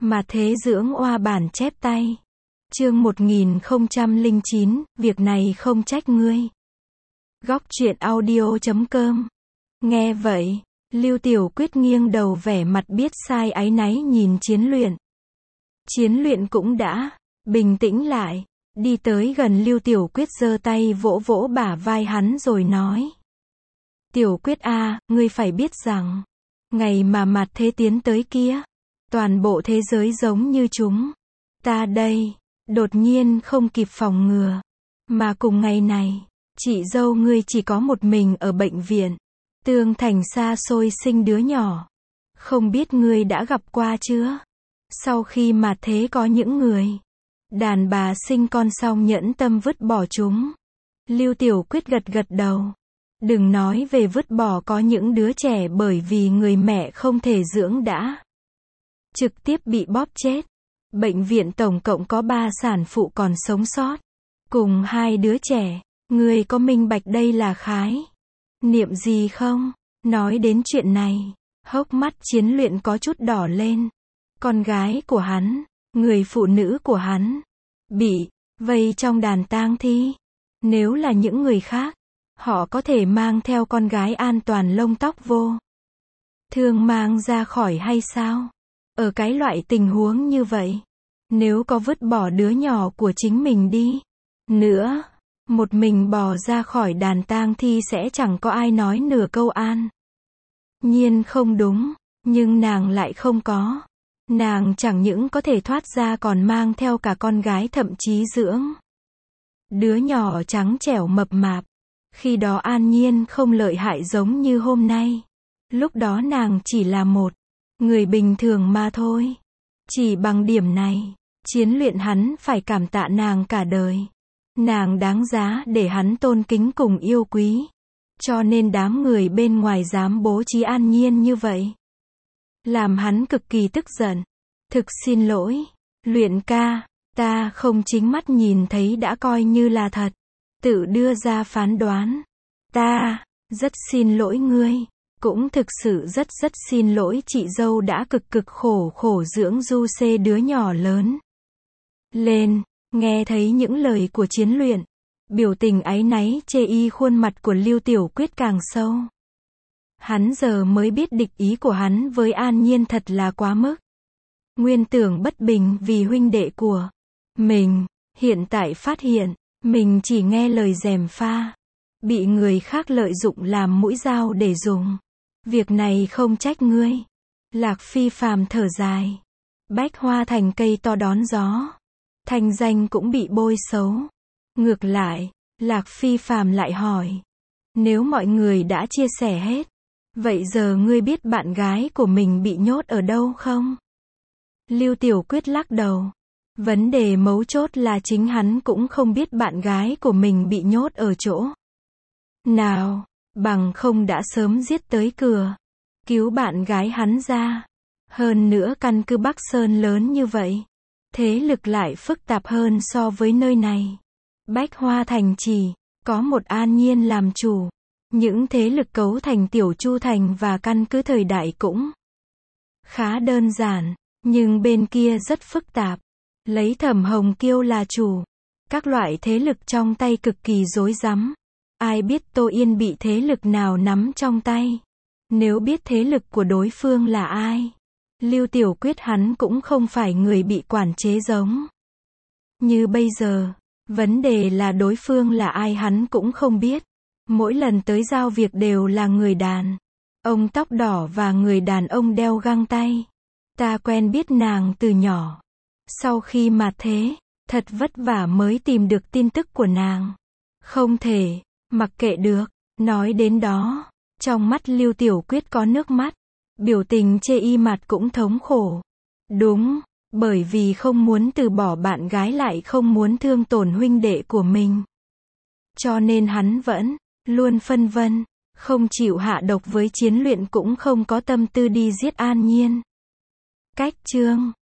Mà thế dưỡng oa bản chép tay. Chương 1009, việc này không trách ngươi. Góc truyện audio.com. Nghe vậy, Lưu Tiểu Quyết nghiêng đầu vẻ mặt biết sai áy náy nhìn Chiến Luyện. Chiến Luyện cũng đã bình tĩnh lại, đi tới gần Lưu Tiểu Quyết giơ tay vỗ vỗ bả vai hắn rồi nói. Tiểu Quyết a, ngươi phải biết rằng, ngày mà mặt thế tiến tới kia, toàn bộ thế giới giống như chúng ta đây, đột nhiên không kịp phòng ngừa. Mà cùng ngày này, chị dâu ngươi chỉ có một mình ở bệnh viện, Tương Thành xa xôi sinh đứa nhỏ. Không biết ngươi đã gặp qua chưa? Sau khi mà thế có những người đàn bà sinh con xong nhẫn tâm vứt bỏ chúng. Lưu Tiểu Quyết gật gật đầu. Đừng nói về vứt bỏ, có những đứa trẻ bởi vì người mẹ không thể dưỡng đã trực tiếp bị bóp chết. Bệnh viện tổng cộng có 3 sản phụ còn sống sót, cùng 2 đứa trẻ. Ngươi có minh bạch đây là khái niệm gì không? Nói đến chuyện này, hốc mắt Chiến Luyện có chút đỏ lên. Con gái của hắn, người phụ nữ của hắn, bị vây trong đàn tang thi. Nếu là những người khác, họ có thể mang theo con gái an toàn lông tóc vô thương mang ra khỏi hay sao? Ở cái loại tình huống như vậy, nếu có vứt bỏ đứa nhỏ của chính mình đi nữa, một mình bỏ ra khỏi đàn tang thi sẽ chẳng có ai nói nửa câu an nhiên không đúng. Nhưng nàng lại không có. Nàng chẳng những có thể thoát ra còn mang theo cả con gái, thậm chí dưỡng đứa nhỏ trắng trẻo mập mạp. Khi đó an nhiên không lợi hại giống như hôm nay. Lúc đó nàng chỉ là một người bình thường mà thôi. Chỉ bằng điểm này, Chiến Luyện hắn phải cảm tạ nàng cả đời. Nàng đáng giá để hắn tôn kính cùng yêu quý. Cho nên đám người bên ngoài dám bố trí an nhiên như vậy, làm hắn cực kỳ tức giận. Thực xin lỗi, Luyện ca, ta không chính mắt nhìn thấy đã coi như là thật. Tự đưa ra phán đoán. Ta rất xin lỗi ngươi. Cũng thực sự rất xin lỗi chị dâu đã cực khổ dưỡng Du Xê đứa nhỏ lớn lên. Nghe thấy những lời của Chiến Luyện, biểu tình áy náy chê y khuôn mặt của Lưu Tiểu Quyết càng sâu. Hắn giờ mới biết địch ý của hắn với An Nhiên thật là quá mức. Nguyên tưởng bất bình vì huynh đệ của mình, hiện tại phát hiện mình chỉ nghe lời gièm pha, bị người khác lợi dụng làm mũi dao để dùng. Việc này không trách ngươi. Lạc Phi Phàm thở dài. Bách Hoa thành cây to đón gió, thanh danh cũng bị bôi xấu. Ngược lại, Lạc Phi Phàm lại hỏi, nếu mọi người đã chia sẻ hết, vậy giờ ngươi biết bạn gái của mình bị nhốt ở đâu không? Lưu Tiểu Quyết lắc đầu. Vấn đề mấu chốt là chính hắn cũng không biết bạn gái của mình bị nhốt ở chỗ nào, bằng không đã sớm giết tới cửa, cứu bạn gái hắn ra. Hơn nữa căn cứ Bắc Sơn lớn như vậy, thế lực lại phức tạp hơn so với nơi này. Bách Hoa thành chỉ có một An Nhiên làm chủ, những thế lực cấu thành Tiểu Chu thành và căn cứ thời đại cũng khá đơn giản, nhưng bên kia rất phức tạp. Lấy Thẩm Hồng Kiêu là chủ, các loại thế lực trong tay cực kỳ rối rắm. Ai biết Tô Yên bị thế lực nào nắm trong tay? Nếu biết thế lực của đối phương là ai, Lưu Tiểu Quyết hắn cũng không phải người bị quản chế giống như bây giờ. Vấn đề là đối phương là ai hắn cũng không biết. Mỗi lần tới giao việc đều là người đàn ông tóc đỏ và người đàn ông đeo găng tay. Ta quen biết nàng từ nhỏ. Sau khi mà thế, thật vất vả mới tìm được tin tức của nàng. Không thể mặc kệ được. Nói đến đó, trong mắt Lưu Tiểu Quyết có nước mắt. Biểu tình chê y mặt cũng thống khổ. Đúng, bởi vì không muốn từ bỏ bạn gái lại không muốn thương tổn huynh đệ của mình. Cho nên hắn vẫn luôn phân vân, không chịu hạ độc với Chiến Luyện, cũng không có tâm tư đi giết An Nhiên. Cách chương